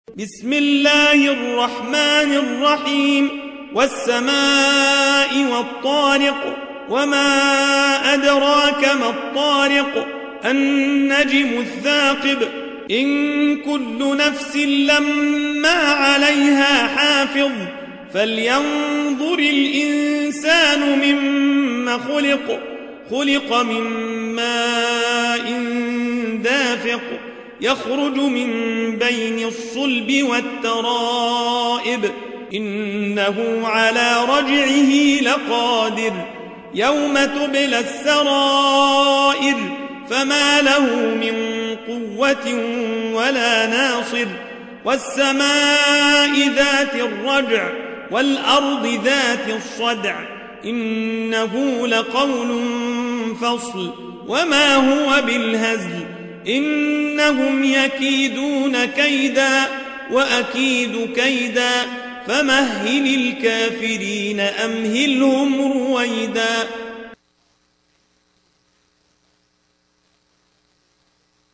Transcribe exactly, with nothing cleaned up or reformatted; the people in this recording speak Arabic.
بسم الله الرحمن الرحيم والسماء والطارق وما أدراك ما الطارق النجم الثاقب إن كل نفس لما عليها حافظ فلينظر الإنسان مما خلق خلق من ماء دافق يخرج من بين الصلب والترائب إنه على رجعه لقادر يوم تبلى السرائر فما له من قوة ولا ناصر والسماء ذات الرجع والأرض ذات الصدع إنه لقول فصل وما هو بالهزل إنهم يكيدون كيدا وأكيد كيدا فمهل الكافرين أمهلهم رويدا.